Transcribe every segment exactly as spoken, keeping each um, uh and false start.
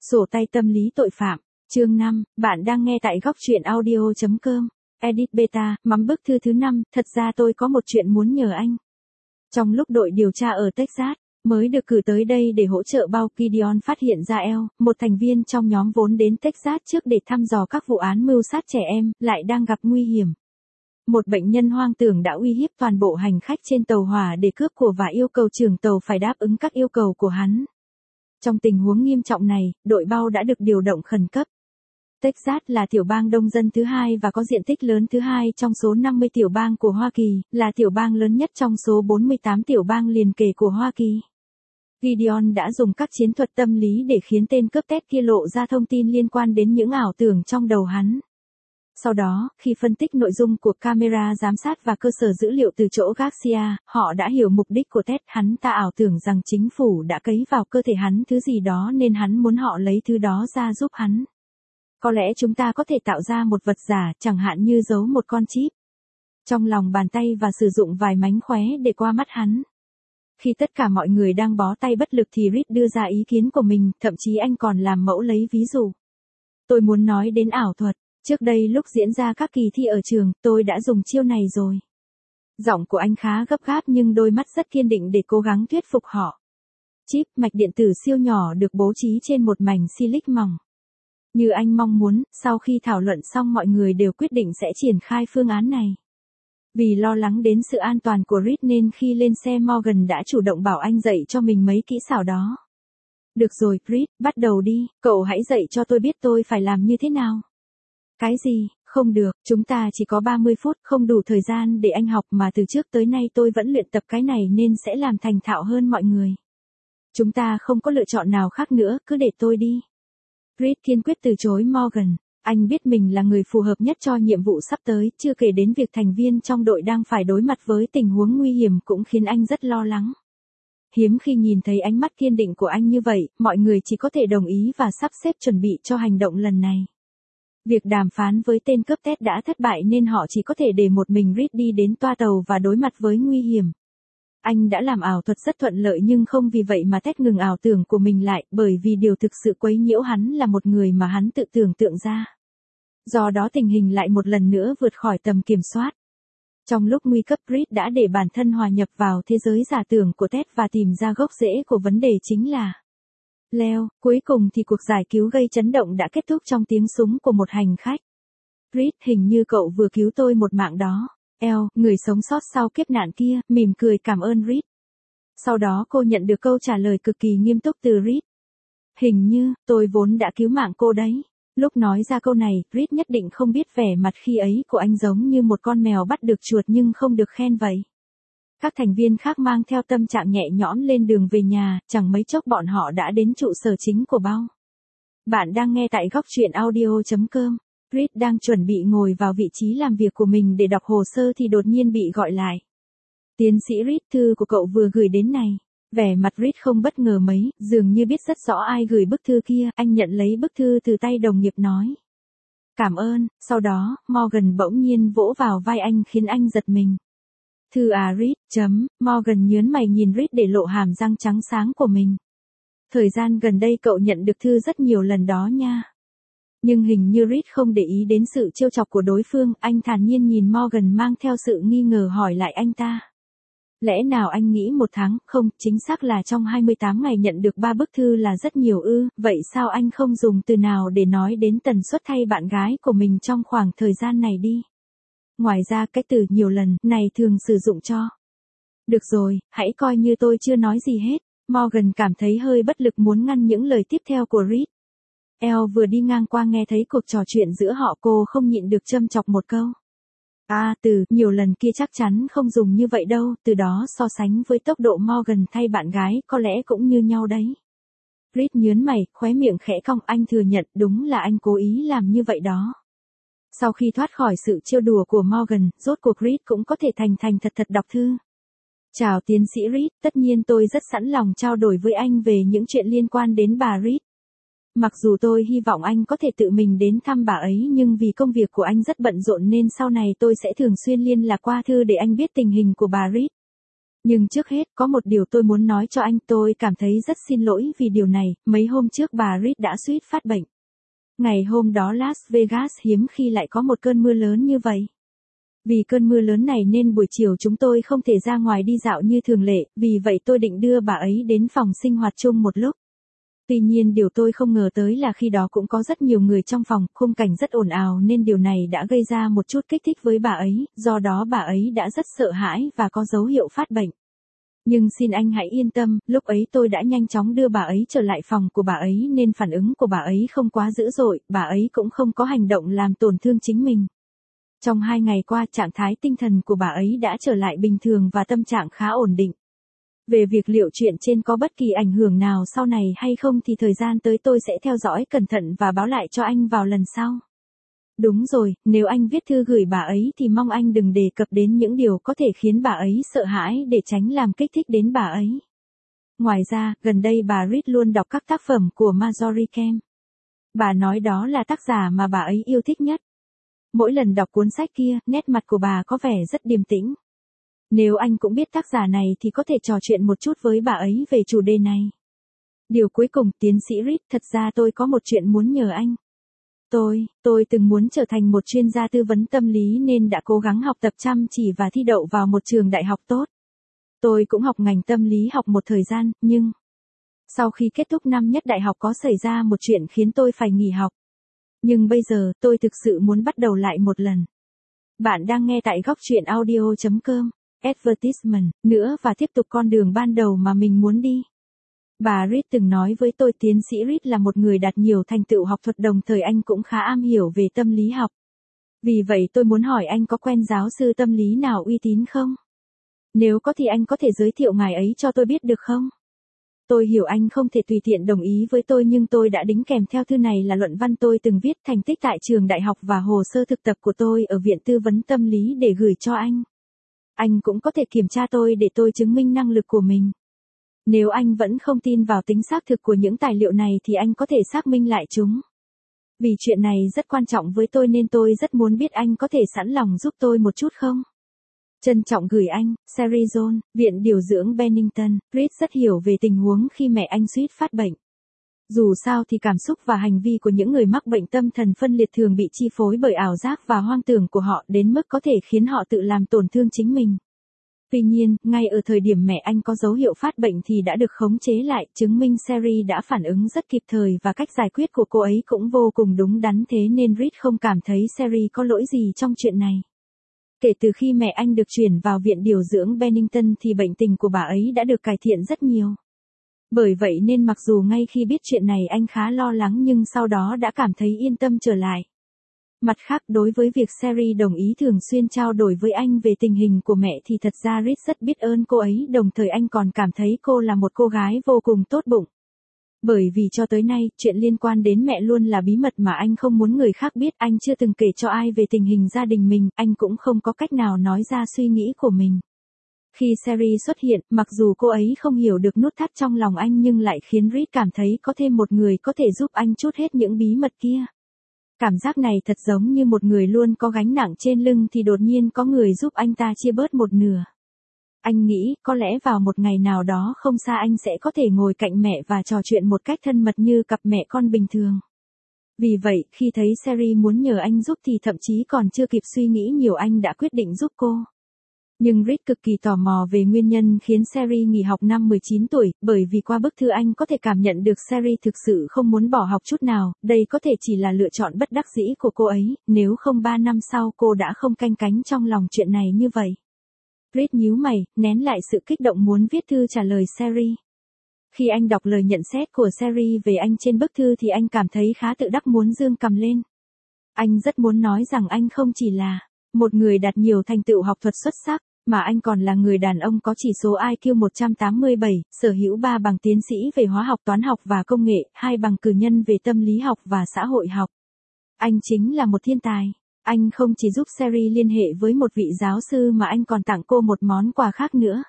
Sổ tay tâm lý tội phạm, chương năm, bạn đang nghe tại góc truyện audio chấm com. Edit beta, mắm bức thư thứ năm, thật ra tôi có một chuyện muốn nhờ anh. Trong lúc đội điều tra ở Texas, mới được cử tới đây để hỗ trợ bao, Gideon phát hiện ra El, một thành viên trong nhóm vốn đến Texas trước để thăm dò các vụ án mưu sát trẻ em, lại đang gặp nguy hiểm. Một bệnh nhân hoang tưởng đã uy hiếp toàn bộ hành khách trên tàu hỏa để cướp của và yêu cầu trưởng tàu phải đáp ứng các yêu cầu của hắn. Trong tình huống nghiêm trọng này, đội bao đã được điều động khẩn cấp. Texas là tiểu bang đông dân thứ hai và có diện tích lớn thứ hai trong số năm mươi tiểu bang của Hoa Kỳ, là tiểu bang lớn nhất trong số bốn mươi tám tiểu bang liền kề của Hoa Kỳ. Gideon đã dùng các chiến thuật tâm lý để khiến tên cướp tét kia lộ ra thông tin liên quan đến những ảo tưởng trong đầu hắn. Sau đó, khi phân tích nội dung của camera giám sát và cơ sở dữ liệu từ chỗ Garcia, họ đã hiểu mục đích của Ted. Hắn ta ảo tưởng rằng chính phủ đã cấy vào cơ thể hắn thứ gì đó nên hắn muốn họ lấy thứ đó ra giúp hắn. Có lẽ chúng ta có thể tạo ra một vật giả, chẳng hạn như giấu một con chip trong lòng bàn tay và sử dụng vài mánh khóe để qua mắt hắn. Khi tất cả mọi người đang bó tay bất lực thì Reed đưa ra ý kiến của mình, thậm chí anh còn làm mẫu lấy ví dụ. Tôi muốn nói đến ảo thuật. Trước đây lúc diễn ra các kỳ thi ở trường, tôi đã dùng chiêu này rồi. Giọng của anh khá gấp gáp nhưng đôi mắt rất kiên định để cố gắng thuyết phục họ. Chip mạch điện tử siêu nhỏ được bố trí trên một mảnh silic mỏng. Như anh mong muốn, sau khi thảo luận xong mọi người đều quyết định sẽ triển khai phương án này. Vì lo lắng đến sự an toàn của Reed nên khi lên xe Morgan đã chủ động bảo anh dạy cho mình mấy kỹ xảo đó. Được rồi, Reed, bắt đầu đi, cậu hãy dạy cho tôi biết tôi phải làm như thế nào. Cái gì, không được, chúng ta chỉ có ba mươi phút, không đủ thời gian để anh học mà từ trước tới nay tôi vẫn luyện tập cái này nên sẽ làm thành thạo hơn mọi người. Chúng ta không có lựa chọn nào khác nữa, cứ để tôi đi. Reed kiên quyết từ chối Morgan, anh biết mình là người phù hợp nhất cho nhiệm vụ sắp tới, chưa kể đến việc thành viên trong đội đang phải đối mặt với tình huống nguy hiểm cũng khiến anh rất lo lắng. Hiếm khi nhìn thấy ánh mắt kiên định của anh như vậy, mọi người chỉ có thể đồng ý và sắp xếp chuẩn bị cho hành động lần này. Việc đàm phán với tên cướp Ted đã thất bại nên họ chỉ có thể để một mình Reed đi đến toa tàu và đối mặt với nguy hiểm. Anh đã làm ảo thuật rất thuận lợi nhưng không vì vậy mà Ted ngừng ảo tưởng của mình lại, bởi vì điều thực sự quấy nhiễu hắn là một người mà hắn tự tưởng tượng ra. Do đó tình hình lại một lần nữa vượt khỏi tầm kiểm soát. Trong lúc nguy cấp, Reed đã để bản thân hòa nhập vào thế giới giả tưởng của Ted và tìm ra gốc rễ của vấn đề chính là Leo. Cuối cùng thì cuộc giải cứu gây chấn động đã kết thúc trong tiếng súng của một hành khách. Reed, hình như cậu vừa cứu tôi một mạng đó. El, người sống sót sau kiếp nạn kia, mỉm cười cảm ơn Reed. Sau đó cô nhận được câu trả lời cực kỳ nghiêm túc từ Reed. Hình như, tôi vốn đã cứu mạng cô đấy. Lúc nói ra câu này, Reed nhất định không biết vẻ mặt khi ấy của anh giống như một con mèo bắt được chuột nhưng không được khen vậy. Các thành viên khác mang theo tâm trạng nhẹ nhõm lên đường về nhà, chẳng mấy chốc bọn họ đã đến trụ sở chính của bao. Bạn đang nghe tại góc truyện audio chấm com. Reed đang chuẩn bị ngồi vào vị trí làm việc của mình để đọc hồ sơ thì đột nhiên bị gọi lại. Tiến sĩ Reed, thư của cậu vừa gửi đến này. Vẻ mặt Reed không bất ngờ mấy, dường như biết rất rõ ai gửi bức thư kia, anh nhận lấy bức thư từ tay đồng nghiệp nói. Cảm ơn, sau đó, Morgan bỗng nhiên vỗ vào vai anh khiến anh giật mình. Thư à Reed, chấm, Morgan nhớn mày nhìn Reed để lộ hàm răng trắng sáng của mình. Thời gian gần đây cậu nhận được thư rất nhiều lần đó nha. Nhưng hình như Reed không để ý đến sự trêu chọc của đối phương, anh thản nhiên nhìn Morgan mang theo sự nghi ngờ hỏi lại anh ta. Lẽ nào anh nghĩ một tháng, không, chính xác là trong hai mươi tám ngày nhận được ba bức thư là rất nhiều ư, vậy sao anh không dùng từ nào để nói đến tần suất thay bạn gái của mình trong khoảng thời gian này đi? Ngoài ra cái từ nhiều lần này thường sử dụng cho. Được rồi, hãy coi như tôi chưa nói gì hết. Morgan cảm thấy hơi bất lực muốn ngăn những lời tiếp theo của Reed. El vừa đi ngang qua nghe thấy cuộc trò chuyện giữa họ, cô không nhịn được châm chọc một câu. À, từ nhiều lần kia chắc chắn không dùng như vậy đâu, từ đó so sánh với tốc độ Morgan thay bạn gái có lẽ cũng như nhau đấy. Reed nhớn mày, khóe miệng khẽ cong, anh thừa nhận đúng là anh cố ý làm như vậy đó. Sau khi thoát khỏi sự trêu đùa của Morgan, rốt cuộc Reed cũng có thể thành thành thật thật đọc thư. Chào tiến sĩ Reed, tất nhiên tôi rất sẵn lòng trao đổi với anh về những chuyện liên quan đến bà Reed. Mặc dù tôi hy vọng anh có thể tự mình đến thăm bà ấy nhưng vì công việc của anh rất bận rộn nên sau này tôi sẽ thường xuyên liên lạc qua thư để anh biết tình hình của bà Reed. Nhưng trước hết, có một điều tôi muốn nói cho anh, tôi cảm thấy rất xin lỗi vì điều này, mấy hôm trước bà Reed đã suýt phát bệnh. Ngày hôm đó Las Vegas hiếm khi lại có một cơn mưa lớn như vậy. Vì cơn mưa lớn này nên buổi chiều chúng tôi không thể ra ngoài đi dạo như thường lệ, vì vậy tôi định đưa bà ấy đến phòng sinh hoạt chung một lúc. Tuy nhiên điều tôi không ngờ tới là khi đó cũng có rất nhiều người trong phòng, khung cảnh rất ồn ào nên điều này đã gây ra một chút kích thích với bà ấy, do đó bà ấy đã rất sợ hãi và có dấu hiệu phát bệnh. Nhưng xin anh hãy yên tâm, lúc ấy tôi đã nhanh chóng đưa bà ấy trở lại phòng của bà ấy nên phản ứng của bà ấy không quá dữ dội, bà ấy cũng không có hành động làm tổn thương chính mình. Trong hai ngày qua trạng thái tinh thần của bà ấy đã trở lại bình thường và tâm trạng khá ổn định. Về việc liệu chuyện trên có bất kỳ ảnh hưởng nào sau này hay không thì thời gian tới tôi sẽ theo dõi cẩn thận và báo lại cho anh vào lần sau. Đúng rồi, nếu anh viết thư gửi bà ấy thì mong anh đừng đề cập đến những điều có thể khiến bà ấy sợ hãi để tránh làm kích thích đến bà ấy. Ngoài ra, gần đây bà Reed luôn đọc các tác phẩm của Marjorie Kemp. Bà nói đó là tác giả mà bà ấy yêu thích nhất. Mỗi lần đọc cuốn sách kia, nét mặt của bà có vẻ rất điềm tĩnh. Nếu anh cũng biết tác giả này thì có thể trò chuyện một chút với bà ấy về chủ đề này. Điều cuối cùng, tiến sĩ Reed, thật ra tôi có một chuyện muốn nhờ anh. Tôi, tôi từng muốn trở thành một chuyên gia tư vấn tâm lý nên đã cố gắng học tập chăm chỉ và thi đậu vào một trường đại học tốt. Tôi cũng học ngành tâm lý học một thời gian, nhưng sau khi kết thúc năm nhất đại học có xảy ra một chuyện khiến tôi phải nghỉ học. Nhưng bây giờ, tôi thực sự muốn bắt đầu lại một lần. Bạn đang nghe tại góc truyện audio chấm com, advertisement, nữa và tiếp tục con đường ban đầu mà mình muốn đi. Bà Reed từng nói với tôi tiến sĩ Reed là một người đạt nhiều thành tựu học thuật đồng thời anh cũng khá am hiểu về tâm lý học. Vì vậy tôi muốn hỏi anh có quen giáo sư tâm lý nào uy tín không? Nếu có thì anh có thể giới thiệu ngài ấy cho tôi biết được không? Tôi hiểu anh không thể tùy tiện đồng ý với tôi nhưng tôi đã đính kèm theo thư này là luận văn tôi từng viết, thành tích tại trường đại học và hồ sơ thực tập của tôi ở viện tư vấn tâm lý để gửi cho anh. Anh cũng có thể kiểm tra tôi để tôi chứng minh năng lực của mình. Nếu anh vẫn không tin vào tính xác thực của những tài liệu này thì anh có thể xác minh lại chúng. Vì chuyện này rất quan trọng với tôi nên tôi rất muốn biết anh có thể sẵn lòng giúp tôi một chút không? Trân trọng gửi anh, Sherry John, Viện Điều dưỡng Bennington. Reed rất hiểu về tình huống khi mẹ anh suýt phát bệnh. Dù sao thì cảm xúc và hành vi của những người mắc bệnh tâm thần phân liệt thường bị chi phối bởi ảo giác và hoang tưởng của họ đến mức có thể khiến họ tự làm tổn thương chính mình. Tuy nhiên, ngay ở thời điểm mẹ anh có dấu hiệu phát bệnh thì đã được khống chế lại, chứng minh Sherry đã phản ứng rất kịp thời và cách giải quyết của cô ấy cũng vô cùng đúng đắn, thế nên Reed không cảm thấy Sherry có lỗi gì trong chuyện này. Kể từ khi mẹ anh được chuyển vào viện điều dưỡng Bennington thì bệnh tình của bà ấy đã được cải thiện rất nhiều. Bởi vậy nên mặc dù ngay khi biết chuyện này anh khá lo lắng nhưng sau đó đã cảm thấy yên tâm trở lại. Mặt khác, đối với việc Sherry đồng ý thường xuyên trao đổi với anh về tình hình của mẹ thì thật ra Reed rất biết ơn cô ấy, đồng thời anh còn cảm thấy cô là một cô gái vô cùng tốt bụng. Bởi vì cho tới nay, chuyện liên quan đến mẹ luôn là bí mật mà anh không muốn người khác biết, anh chưa từng kể cho ai về tình hình gia đình mình, anh cũng không có cách nào nói ra suy nghĩ của mình. Khi Sherry xuất hiện, mặc dù cô ấy không hiểu được nút thắt trong lòng anh nhưng lại khiến Reed cảm thấy có thêm một người có thể giúp anh trút hết những bí mật kia. Cảm giác này thật giống như một người luôn có gánh nặng trên lưng thì đột nhiên có người giúp anh ta chia bớt một nửa. Anh nghĩ, có lẽ vào một ngày nào đó không xa anh sẽ có thể ngồi cạnh mẹ và trò chuyện một cách thân mật như cặp mẹ con bình thường. Vì vậy, khi thấy Sherry muốn nhờ anh giúp thì thậm chí còn chưa kịp suy nghĩ nhiều anh đã quyết định giúp cô. Nhưng Reed cực kỳ tò mò về nguyên nhân khiến Sherry nghỉ học năm mười chín tuổi, bởi vì qua bức thư anh có thể cảm nhận được Sherry thực sự không muốn bỏ học chút nào, đây có thể chỉ là lựa chọn bất đắc dĩ của cô ấy, nếu không ba năm sau cô đã không canh cánh trong lòng chuyện này như vậy. Reed nhíu mày, nén lại sự kích động muốn viết thư trả lời Sherry. Khi anh đọc lời nhận xét của Sherry về anh trên bức thư thì anh cảm thấy khá tự đắc muốn giương cầm lên. Anh rất muốn nói rằng anh không chỉ là một người đạt nhiều thành tựu học thuật xuất sắc, mà anh còn là người đàn ông có chỉ số I Q một trăm tám mươi bảy, sở hữu ba bằng tiến sĩ về hóa học toán học và công nghệ, hai bằng cử nhân về tâm lý học và xã hội học. Anh chính là một thiên tài. Anh không chỉ giúp Sherry liên hệ với một vị giáo sư mà anh còn tặng cô một món quà khác nữa.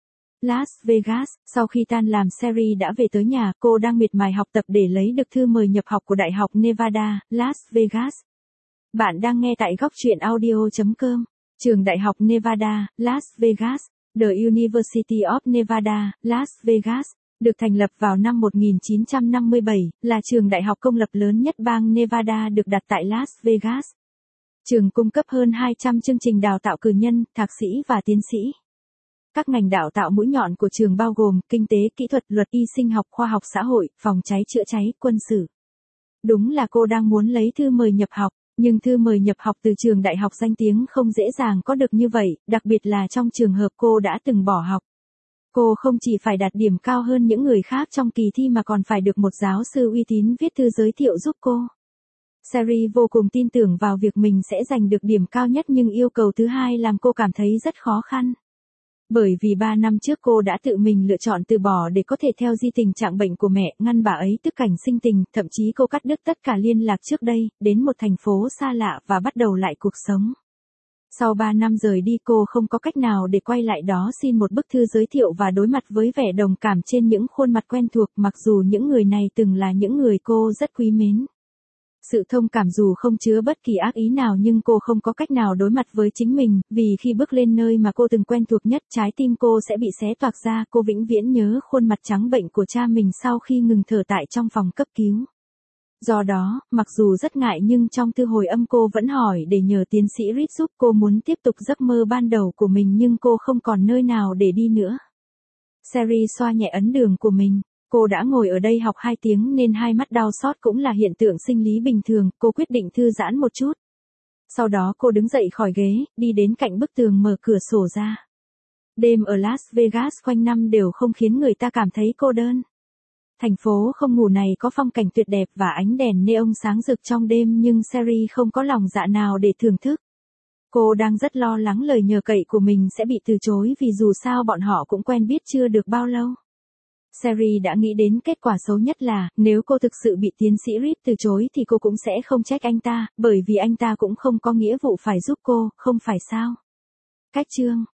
Las Vegas, sau khi tan làm Sherry đã về tới nhà, cô đang miệt mài học tập để lấy được thư mời nhập học của Đại học Nevada, Las Vegas. Bạn đang nghe tại góc truyện audio chấm com, trường Đại học Nevada, Las Vegas. The University of Nevada, Las Vegas, được thành lập vào năm một nghìn chín trăm năm mươi bảy, là trường đại học công lập lớn nhất bang Nevada được đặt tại Las Vegas. Trường cung cấp hơn hai trăm chương trình đào tạo cử nhân, thạc sĩ và tiến sĩ. Các ngành đào tạo mũi nhọn của trường bao gồm kinh tế, kỹ thuật, luật, y sinh học, khoa học xã hội, phòng cháy chữa cháy, quân sự. Đúng là cô đang muốn lấy thư mời nhập học, nhưng thư mời nhập học từ trường đại học danh tiếng không dễ dàng có được như vậy, đặc biệt là trong trường hợp cô đã từng bỏ học. Cô không chỉ phải đạt điểm cao hơn những người khác trong kỳ thi mà còn phải được một giáo sư uy tín viết thư giới thiệu giúp cô. Sherry vô cùng tin tưởng vào việc mình sẽ giành được điểm cao nhất, nhưng yêu cầu thứ hai làm cô cảm thấy rất khó khăn. Bởi vì ba năm trước cô đã tự mình lựa chọn từ bỏ để có thể theo di tình trạng bệnh của mẹ, ngăn bà ấy tức cảnh sinh tình, thậm chí cô cắt đứt tất cả liên lạc trước đây, đến một thành phố xa lạ và bắt đầu lại cuộc sống. Sau ba năm rời đi, cô không có cách nào để quay lại đó xin một bức thư giới thiệu và đối mặt với vẻ đồng cảm trên những khuôn mặt quen thuộc, mặc dù những người này từng là những người cô rất quý mến. Sự thông cảm dù không chứa bất kỳ ác ý nào, nhưng cô không có cách nào đối mặt với chính mình, vì khi bước lên nơi mà cô từng quen thuộc nhất, trái tim cô sẽ bị xé toạc ra. Cô vĩnh viễn nhớ khuôn mặt trắng bệnh của cha mình sau khi ngừng thở tại trong phòng cấp cứu. Do đó, mặc dù rất ngại nhưng trong thư hồi âm cô vẫn hỏi để nhờ tiến sĩ Reed giúp. Cô muốn tiếp tục giấc mơ ban đầu của mình nhưng cô không còn nơi nào để đi nữa. Sherry xoa nhẹ ấn đường của mình. Cô đã ngồi ở đây học hai tiếng nên hai mắt đau xót cũng là hiện tượng sinh lý bình thường. Cô quyết định thư giãn một chút. Sau đó cô đứng dậy khỏi ghế, đi đến cạnh bức tường, mở cửa sổ ra. Đêm ở Las Vegas quanh năm đều không khiến người ta cảm thấy cô đơn. Thành phố không ngủ này có phong cảnh tuyệt đẹp và ánh đèn neon sáng rực trong đêm, nhưng Sherry không có lòng dạ nào để thưởng thức. Cô đang rất lo lắng lời nhờ cậy của mình sẽ bị từ chối, vì dù sao bọn họ cũng quen biết chưa được bao lâu. Sherry đã nghĩ đến kết quả xấu nhất là, nếu cô thực sự bị tiến sĩ Reed từ chối thì cô cũng sẽ không trách anh ta, bởi vì anh ta cũng không có nghĩa vụ phải giúp cô, không phải sao? Cách chương